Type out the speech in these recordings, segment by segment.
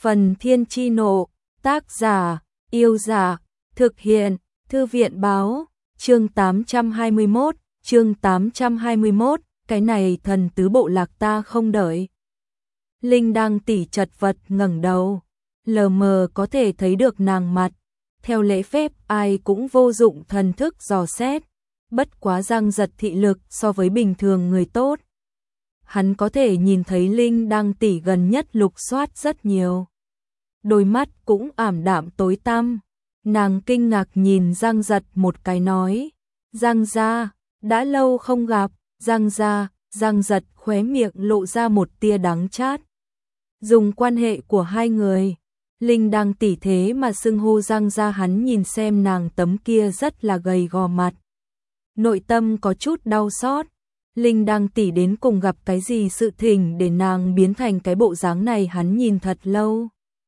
Phần Thiên Chi Nộ, tác giả, Yêu Dạ, thực hiện, Thư viện Báo, chương 821, cái này thần tứ bộ lạc ta không đợi. Linh đang tỉ chật vật ngẩng đầu, lờ mờ có thể thấy được nàng mặt, theo lễ phép ai cũng vô dụng thần thức dò xét, bất quá Giang Giật thị lực so với bình thường người tốt. Hắn có thể nhìn thấy Linh đang tỉ gần nhất lục soát rất nhiều. Đôi mắt cũng ảm đạm tối tăm, nàng kinh ngạc nhìn Giang Giật một cái nói, Giang gia, đã lâu không gặp, Giang gia. Giang Giật khóe miệng lộ ra một tia đắng chát. Dùng quan hệ của hai người, Linh đang tỉ thế mà xưng hô Giang gia, hắn nhìn xem nàng tấm kia rất là gầy gò mặt. Nội tâm có chút đau xót, Linh đang tỉ đến cùng gặp cái gì sự thỉnh để nàng biến thành cái bộ dáng này, hắn nhìn thật lâu.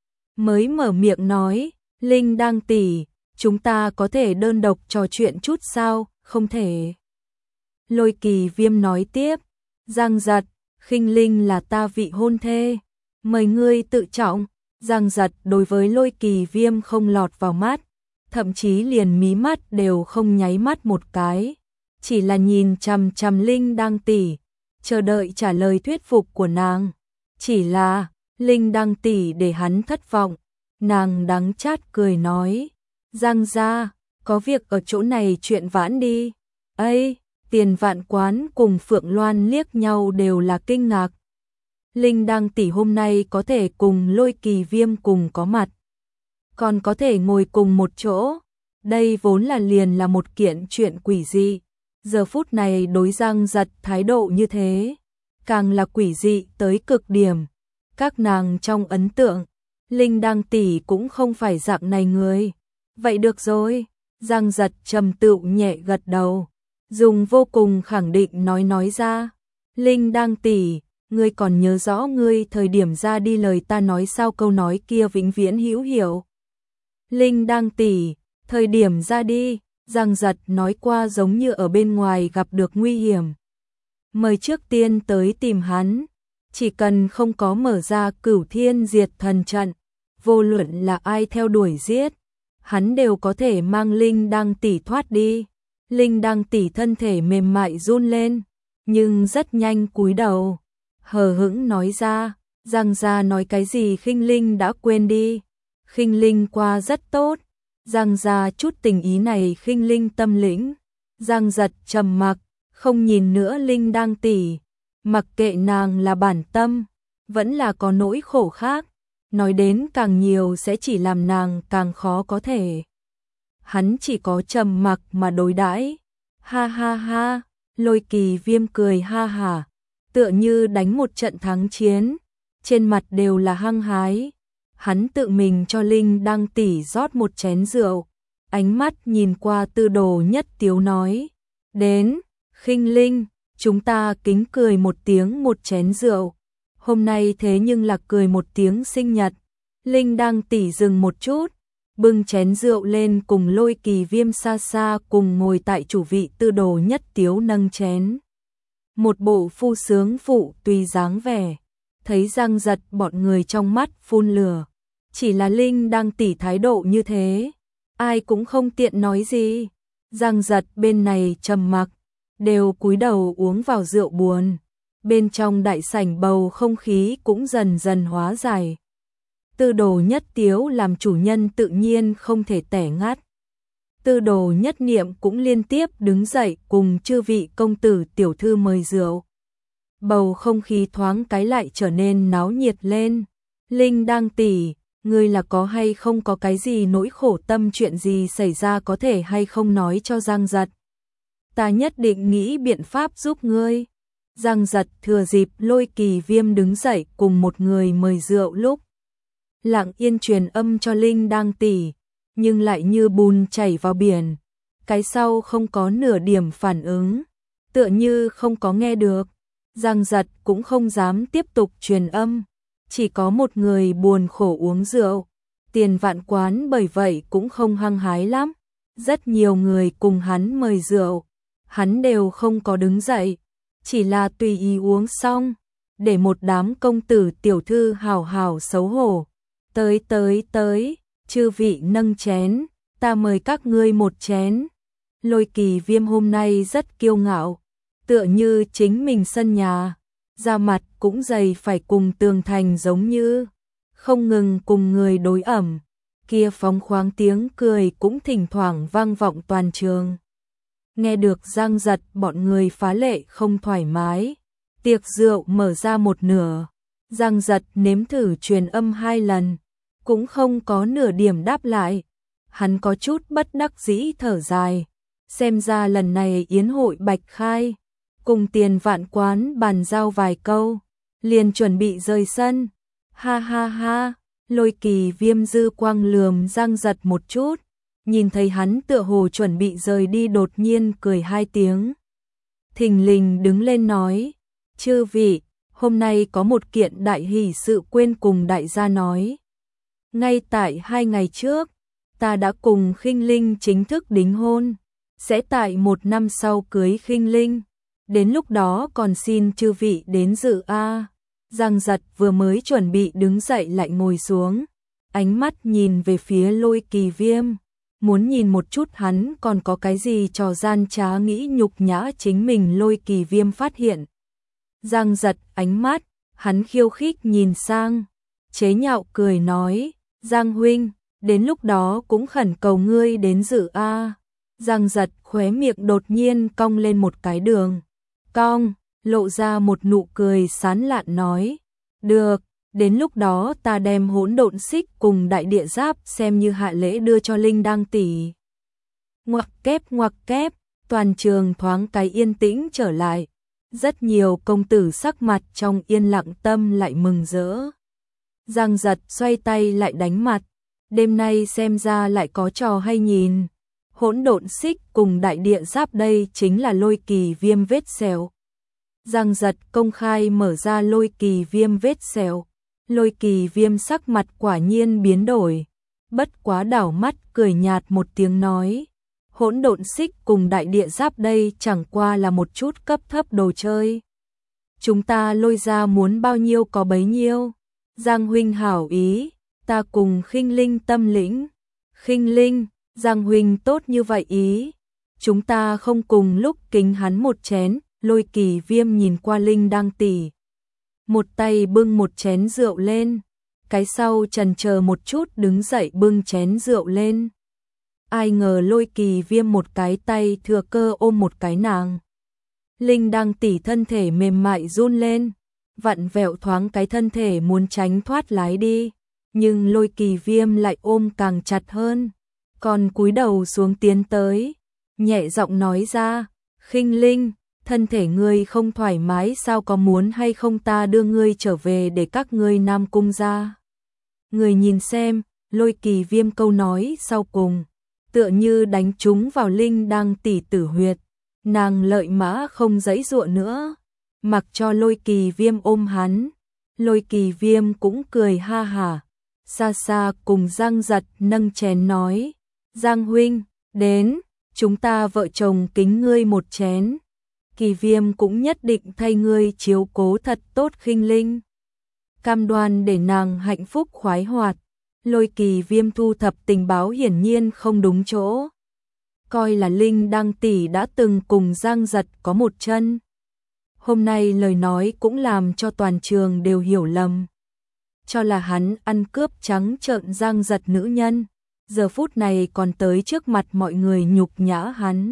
Mới mở miệng nói, Linh đang tỉ, chúng ta có thể đơn độc trò chuyện chút sao, không thể. Lôi Kỳ Viêm nói tiếp, Giang Giật, Khinh Linh là ta vị hôn thê, mời ngươi tự trọng. Giang Giật đối với Lôi Kỳ Viêm không lọt vào mắt, thậm chí liền mí mắt đều không nháy mắt một cái, chỉ là nhìn chằm chằm Linh đang tỉ, chờ đợi trả lời thuyết phục của nàng. Chỉ là, Linh đang tỉ để hắn thất vọng, nàng đắng chát cười nói, Giang gia, có việc ở chỗ này chuyện vãn đi. Ây! Tiền Vạn Quán cùng Phượng Loan liếc nhau đều là kinh ngạc. Linh đang tỉ hôm nay có thể cùng Lôi Kỳ Viêm cùng có mặt, còn có thể ngồi cùng một chỗ, đây vốn là liền là một kiện chuyện quỷ dị. Giờ phút này đối Giang Giật thái độ như thế, càng là quỷ dị tới cực điểm. Các nàng trong ấn tượng, Linh đang tỉ cũng không phải dạng này người. Vậy được rồi, Giang Giật trầm tựu nhẹ gật đầu, dùng vô cùng khẳng định nói ra, Linh đang tỉ, ngươi còn nhớ rõ ngươi thời điểm ra đi lời ta nói sao, câu nói kia vĩnh viễn hữu hiệu. Linh đang tỉ, thời điểm ra đi, Giang Giật nói qua giống như ở bên ngoài gặp được nguy hiểm, mời trước tiên tới tìm hắn, chỉ cần không có mở ra Cửu Thiên Diệt Thần trận, vô luận là ai theo đuổi giết, hắn đều có thể mang Linh đang tỉ thoát đi. Linh đang tỉ thân thể mềm mại run lên, nhưng rất nhanh cúi đầu, hờ hững nói ra, Giang gia nói cái gì Khinh Linh đã quên đi, Khinh Linh qua rất tốt, Giang gia chút tình ý này Khinh Linh tâm lĩnh. Giang Giật trầm mặc, không nhìn nữa Linh đang tỉ, mặc kệ nàng là bản tâm, vẫn là có nỗi khổ khác, nói đến càng nhiều sẽ chỉ làm nàng càng khó có thể. Hắn chỉ có trầm mặc mà đối đãi. Ha ha ha, Lôi Kỳ Viêm cười ha hả, tựa như đánh một trận thắng chiến, trên mặt đều là hăng hái. Hắn tự mình cho Linh đang tỉ rót một chén rượu, ánh mắt nhìn qua Tư Đồ Nhất Tiếu nói, đến, Khinh Linh, chúng ta kính cười một tiếng một chén rượu, hôm nay thế nhưng là cười một tiếng sinh nhật. Linh đang tỉ dừng một chút, bưng chén rượu lên cùng Lôi Kỳ Viêm xa xa cùng ngồi tại chủ vị. Tư Đồ Nhất Tiếu nâng chén, một bộ phu sướng phụ tùy dáng vẻ, thấy Giang Giật bọn người trong mắt phun lửa, chỉ là Linh đang tỉ thái độ như thế, ai cũng không tiện nói gì. Giang Giật bên này trầm mặc, đều cúi đầu uống vào rượu buồn, bên trong đại sảnh bầu không khí cũng dần dần hóa giải. Tư Đồ Nhất Tiếu làm chủ nhân tự nhiên không thể tẻ ngắt. Tư Đồ Nhất Niệm cũng liên tiếp đứng dậy cùng chư vị công tử tiểu thư mời rượu. Bầu không khí thoáng cái lại trở nên náo nhiệt lên. Linh đang tỉ, ngươi là có hay không có cái gì nỗi khổ tâm, chuyện gì xảy ra có thể hay không nói cho Giang Giật. Ta nhất định nghĩ biện pháp giúp ngươi. Giang Giật thừa dịp Lôi Kỳ Viêm đứng dậy cùng một người mời rượu lúc, lặng yên truyền âm cho Linh đang tỉ, nhưng lại như bùn chảy vào biển, cái sau không có nửa điểm phản ứng, tựa như không có nghe được. Giang Giật cũng không dám tiếp tục truyền âm, chỉ có một người buồn khổ uống rượu. Tiền Vạn Quán bởi vậy cũng không hăng hái lắm, rất nhiều người cùng hắn mời rượu, hắn đều không có đứng dậy, chỉ là tùy ý uống xong, để một đám công tử tiểu thư hào hào xấu hổ. Tới, chư vị nâng chén, ta mời các ngươi một chén. Lôi Kỳ Viêm hôm nay rất kiêu ngạo, tựa như chính mình sân nhà, da mặt cũng dày phải cùng tường thành giống như, không ngừng cùng người đối ẩm, kia phóng khoáng tiếng cười cũng thỉnh thoảng vang vọng toàn trường. Nghe được Giang Giật bọn người phá lệ không thoải mái, tiệc rượu mở ra một nửa, Giang Giật nếm thử truyền âm 2 lần, cũng không có nửa điểm đáp lại. Hắn có chút bất đắc dĩ thở dài, xem ra lần này yến hội bạch khai, cùng Tiền Vạn quán bàn giao vài câu, liền chuẩn bị rời sân. Ha ha ha, Lôi Kỳ Viêm dư quang lườm Giang Giật một chút, nhìn thấy hắn tựa hồ chuẩn bị rời đi đột nhiên cười 2 tiếng. Thình lình đứng lên nói, chư vị, hôm nay có một kiện đại hỷ sự quên cùng đại gia nói. Ngay tại 2 ngày trước, ta đã cùng Khinh Linh chính thức đính hôn, sẽ tại 1 năm sau cưới Khinh Linh, đến lúc đó còn xin chư vị đến dự a. Giang Giật vừa mới chuẩn bị đứng dậy lại ngồi xuống, ánh mắt nhìn về phía Lôi Kỳ Viêm, muốn nhìn một chút hắn còn có cái gì trò gian trá nghĩ nhục nhã chính mình. Lôi Kỳ Viêm phát hiện Giang Giật ánh mắt, hắn khiêu khích nhìn sang, chế nhạo cười nói, Giang huynh, đến lúc đó cũng khẩn cầu ngươi đến dự a. Giang Giật khóe miệng đột nhiên cong lên một cái đường cong, lộ ra một nụ cười sán lạn nói, được, đến lúc đó ta đem Hỗn Độn Xích cùng Đại Địa Giáp xem như hạ lễ đưa cho Linh Đang tỷ. Ngoặc kép, toàn trường thoáng cái yên tĩnh trở lại, rất nhiều công tử sắc mặt trong yên lặng tâm lại mừng rỡ. Giang Giật xoay tay lại đánh mặt, đêm nay xem ra lại có trò hay nhìn. Hỗn Độn Xích cùng Đại Địa Giáp đây chính là Lôi Kỳ Viêm vết sẹo. Giang Giật công khai mở ra Lôi Kỳ Viêm vết sẹo. Lôi Kỳ Viêm sắc mặt quả nhiên biến đổi, bất quá đảo mắt cười nhạt một tiếng nói, Hỗn Độn Xích cùng Đại Địa Giáp đây chẳng qua là một chút cấp thấp đồ chơi. Chúng ta Lôi ra muốn bao nhiêu có bấy nhiêu. Giang huynh hảo ý, ta cùng Khinh Linh tâm lĩnh. Khinh Linh, Giang huynh tốt như vậy ý, chúng ta không cùng lúc kính hắn một chén. Lôi Kỳ Viêm nhìn qua Linh Đang tỷ, một tay bưng một chén rượu lên, cái sau chần chờ một chút đứng dậy bưng chén rượu lên. Ai ngờ Lôi Kỳ Viêm một cái tay thừa cơ ôm một cái nàng. Linh Đang tỷ thân thể mềm mại run lên, vặn vẹo thoáng cái thân thể muốn tránh thoát lái đi, nhưng Lôi Kỳ Viêm lại ôm càng chặt hơn, còn cúi đầu xuống tiến tới, nhẹ giọng nói ra, Khinh Linh, thân thể ngươi không thoải mái sao, có muốn hay không ta đưa ngươi trở về để các ngươi Nam Cung ra. Người nhìn xem, Lôi Kỳ Viêm câu nói sau cùng, tựa như đánh trúng vào Linh Đang tỷ tử huyệt, nàng lợi mã không giãy giụa nữa, mặc cho Lôi Kỳ Viêm ôm hắn. Lôi Kỳ Viêm cũng cười ha hả, xa xa cùng Giang Giật nâng chén nói, Giang huynh, đến, chúng ta vợ chồng kính ngươi một chén. Kỳ Viêm cũng nhất định thay ngươi chiếu cố thật tốt Khinh Linh, cam đoan để nàng hạnh phúc khoái hoạt. Lôi Kỳ Viêm thu thập tình báo hiển nhiên không đúng chỗ, coi là Linh Đang tỷ đã từng cùng Giang Giật có một chân. Hôm nay lời nói cũng làm cho toàn trường đều hiểu lầm, cho là hắn ăn cướp trắng trợn Giang Giật nữ nhân, giờ phút này còn tới trước mặt mọi người nhục nhã hắn.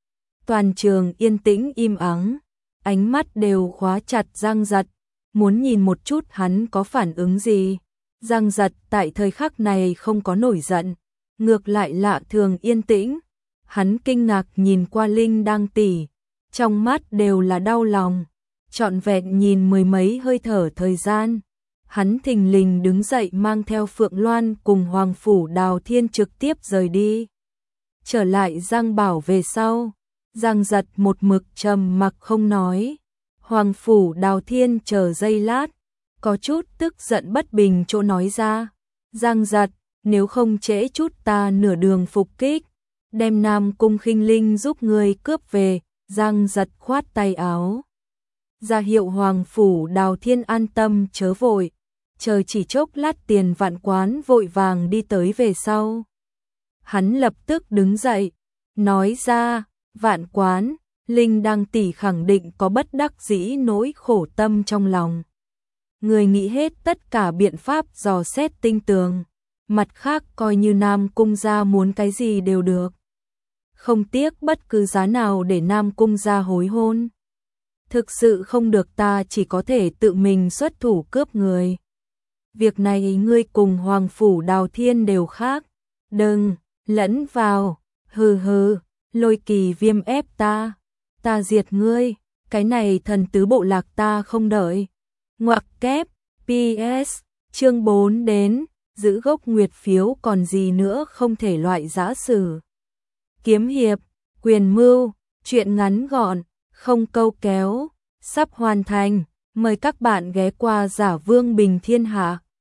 Toàn trường yên tĩnh im ắng, ánh mắt đều khóa chặt Giang Giật, muốn nhìn một chút hắn có phản ứng gì. Giang Giật tại thời khắc này không có nổi giận, ngược lại lạ thường yên tĩnh. Hắn kinh ngạc nhìn qua Linh Đang tỷ, trong mắt đều là đau lòng, trọn vẹn nhìn mười mấy hơi thở thời gian. Hắn thình lình đứng dậy mang theo Phượng Loan cùng Hoàng Phủ Đào Thiên trực tiếp rời đi. Trở lại Giang Bảo về sau, Giang Giật một mực trầm mặc không nói. Hoàng Phủ Đào Thiên chờ giây lát, có chút tức giận bất bình chỗ nói ra, Giang Giật, nếu không trễ chút ta nửa đường phục kích, đem Nam Cung Khinh Linh giúp người cướp về. Giang Giật khoát tay áo, ra hiệu Hoàng Phủ Đào Thiên an tâm chớ vội, chờ chỉ chốc lát Tiền Vạn Quán vội vàng đi tới về sau. Hắn lập tức đứng dậy, nói ra, Vạn Quán, Linh Đăng tỷ khẳng định có bất đắc dĩ nỗi khổ tâm trong lòng. Người nghĩ hết tất cả biện pháp dò xét tinh tường, mặt khác coi như Nam Cung gia muốn cái gì đều được. Không tiếc bất cứ giá nào để Nam Cung gia hối hôn. Thực sự không được ta chỉ có thể tự mình xuất thủ cướp người. Việc này ngươi cùng Hoàng Phủ Đào Thiên đều khác. Đừng, lẫn vào, hừ hừ, Lôi Kỳ Viêm ép ta diệt ngươi, cái này thần tứ bộ lạc ta không đợi. Ngoặc kép, PS, chương 4 đến, giữ gốc nguyệt phiếu còn gì nữa không thể loại giã sử. Kiếm hiệp, quyền mưu, chuyện ngắn gọn, không câu kéo, sắp hoàn thành, mời các bạn ghé qua Giả Vương Bình Thiên Hạ.